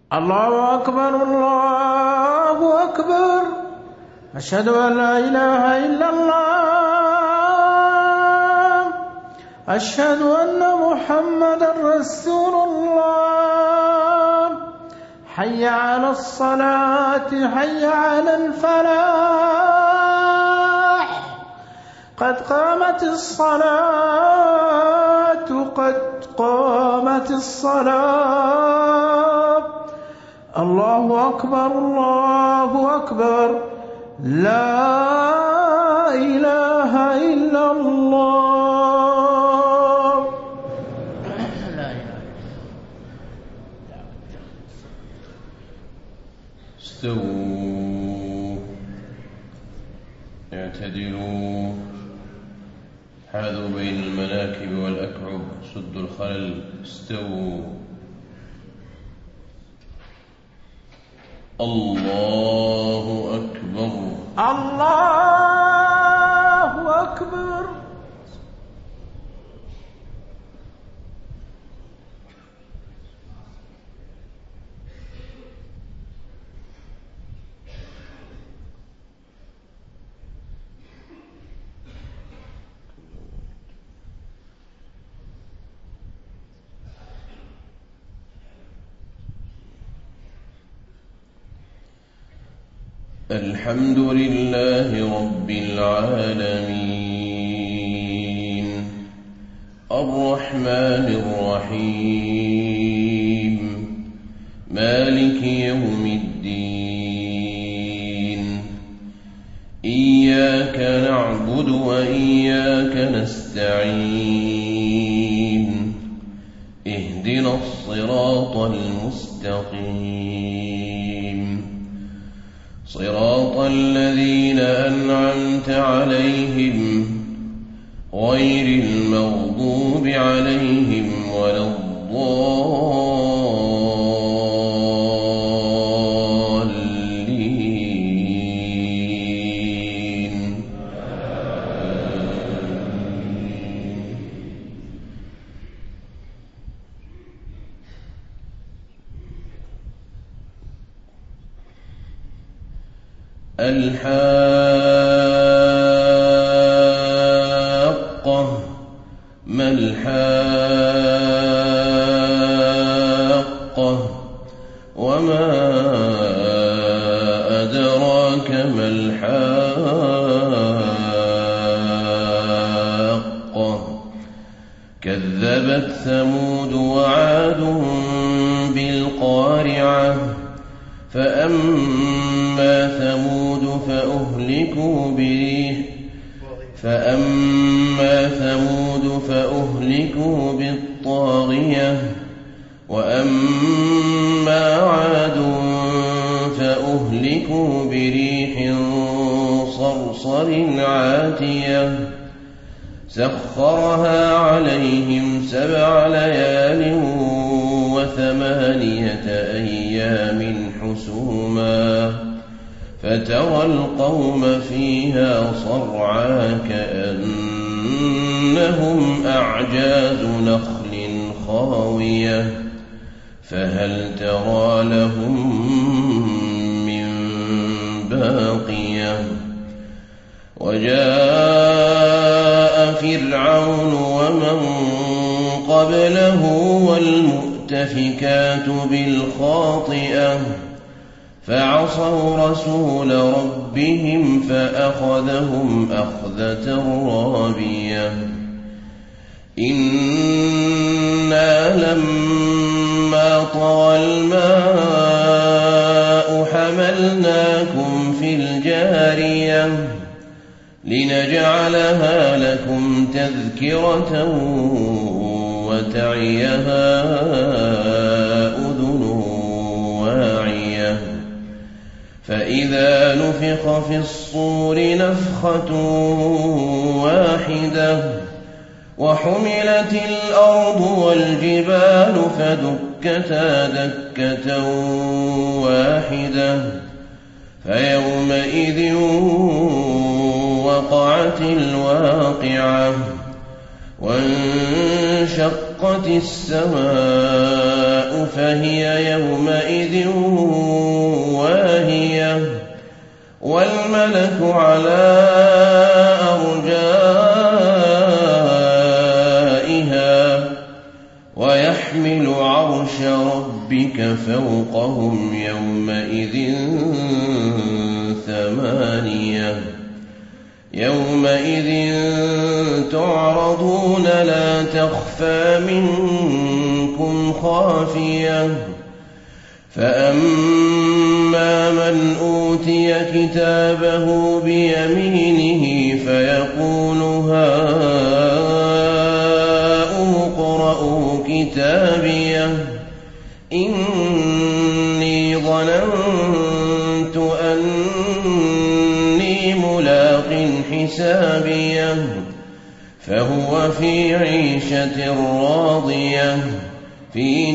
الله أكبر الله أكبر. أشهد أن لا إله إلا الله. أشهد أن محمدا رسول الله. حي على الصلاة حي على الفلاح. قد قامت الصلاة قد قامت الصلاة. الله أكبر الله أكبر. لا إله إلا الله. لا إله. استووا اعتدلوا حاذوا بين المناكب والأكعب سدوا الخلل. استووا. الله أكبر الله أكبر. الحمد لله رب العالمين الرحمن الرحيم مالك يوم الدين. إياك نعبد وإياك نستعين. اهدنا الصراط المستقيم صراط الذين أنعمت عليهم غير المغضوب عليهم ولا الضالين. الحاقة ما الحاقة وما أدراك ما الحاقة. كذبت ثمود وعاد بالقارعة. فأما ثمود فأهلكوا بالطاغية. وأما عاد فأهلكوا بريح صرصر عاتية سخرها عليهم 7 ليال و8 أيام حسوما فترى القوم فيها صرعى كأنهم أعجاز نخل خاوية فهل ترى لهم من باقية. وجاء فرعون ومن قبله والمؤتفكات بالخاطئة فعصوا رسول ربهم فأخذهم أخذة رابية. إنا لما طغى الماء حملناكم في الجارية لنجعلها لكم تذكرة وتعيها أذن واعية. فإذا نفخ في الصور نفخة واحدة وحملت الأرض والجبال فدكتا دكة واحدة فيومئذ وقعت الواقعة وانشقت وانشقت السماء فهي يومئذ واهية والملك على أرجائها ويحمل عرش ربك فوقهم يومئذ ثمانية يومئذ تعرضون لا تخفى منكم خافية فأما من أوتي كتابه بيمينه فيقول هاؤم اقرءوا كتابيه إني ظننت أني ملاق حسابيه فهو في عيشة راضية في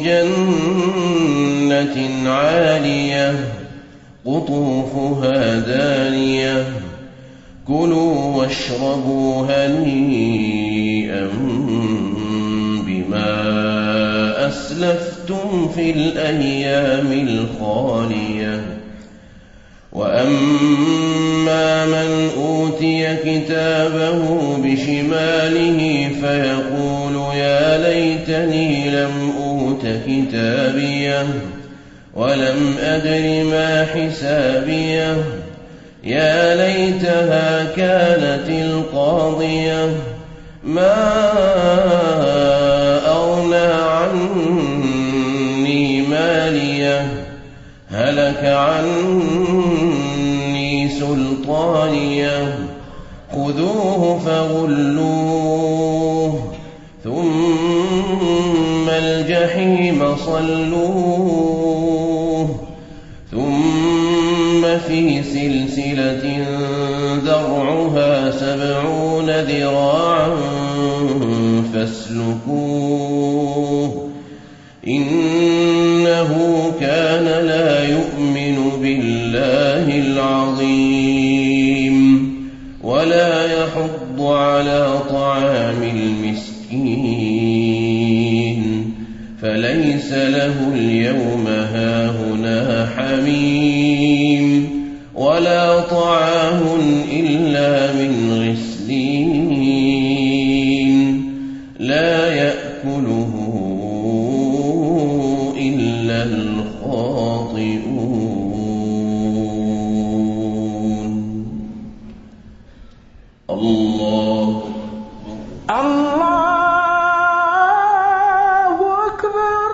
جنة عالية قطوفها دانية كلوا واشربوا هنيئا بما أسلفتم في الأيام الخالية وأما من أوتي كتابه بشماله فيقول يا ليتني لم أوت كتابيه ولم أدر ما حسابيه يا ليتها كانت القاضية ما أغنى عني ماليه هلك عني سلطانيه خذوه فغلوه ثم الجحيم صلوه ثم في سلسلة ذرعها 70 ذراعا فاسلكوه إنه كان لا يؤمن بالله العظيم ولا يحض على طعام المسكين فليس له اليوم هاهنا حميم ولا طعام إلا من غسلين لا يأكله إلا الخاطئون الله أكبر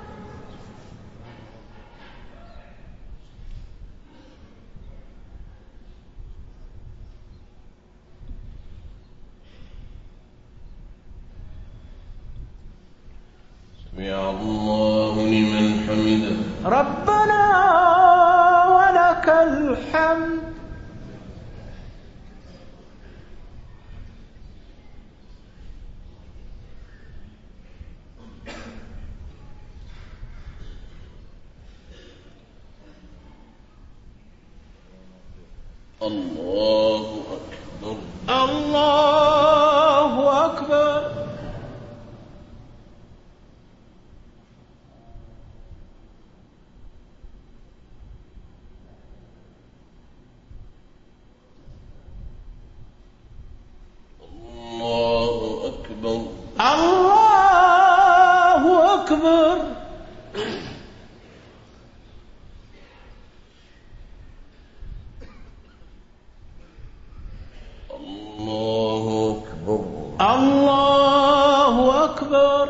سمع الله لمن حمده ربنا ولك الحمد الله أكبر الله أكبر الله أكبر الله أكبر الله أكبر الله أكبر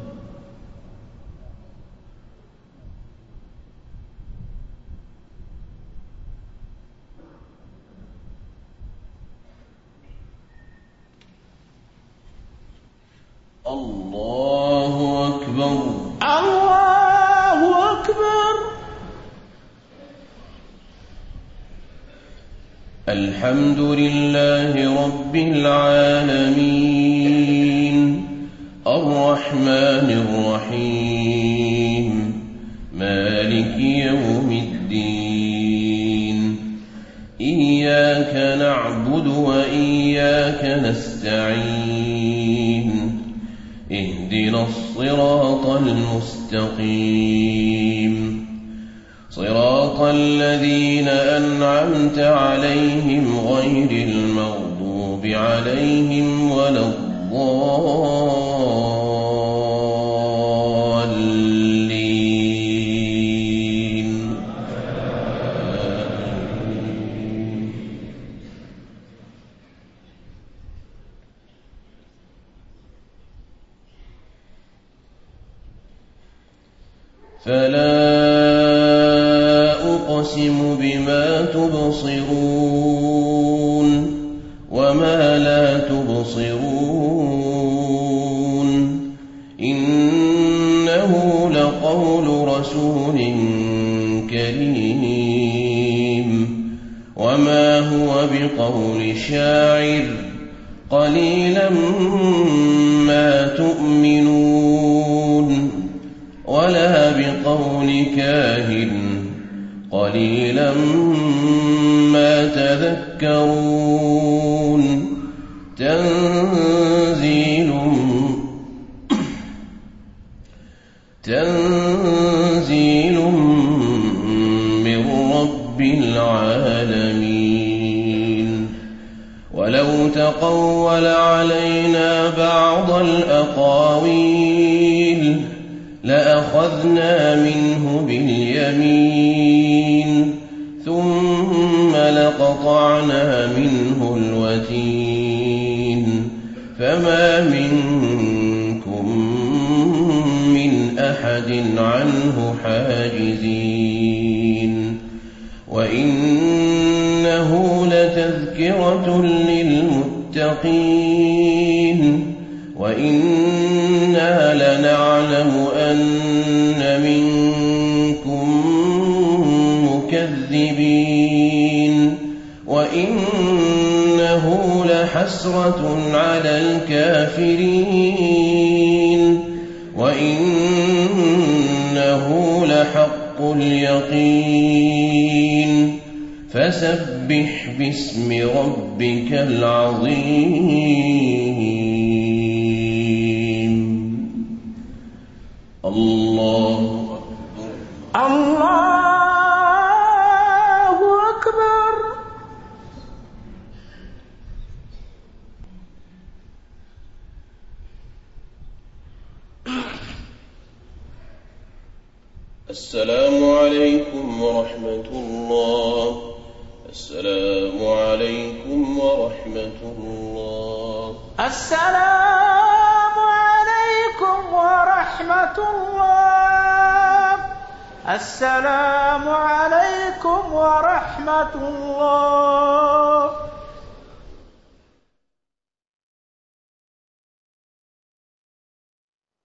الله أكبر الله أكبر الحمد لله رب العالمين الرحمن الرحيم مالك يوم الدين إياك نعبد وإياك نستعين اهدنا اهدنا الصراط المستقيم صراط الذين أنعمت عليهم غير المغضوب عليهم ولا الضالين فلا أقسم بما تبصرون وما لا تبصرون إنه لقول رسول كريم وما هو بقول شاعر قليلا ما تؤمنون ولا بقول كاهن قليلا ما تذكرون تنزيل من رب العالمين ولو تقول علينا بعض الأقاويل لأخذنا منه باليمين ثم لقطعنا منه الوتين فما منكم من أحد عنه حاجزين وإنه لتذكرة للمتقين وإنا لنعلم أن منكم مكذبين وإنه لحسرة على الكافرين وإنه لحق اليقين فسبح باسم ربك العظيم الله أكبر. السلام عليكم ورحمة الله. السلام عليكم ورحمة الله. السلام عليكم ورحمة الله. السلام عليكم ورحمة الله.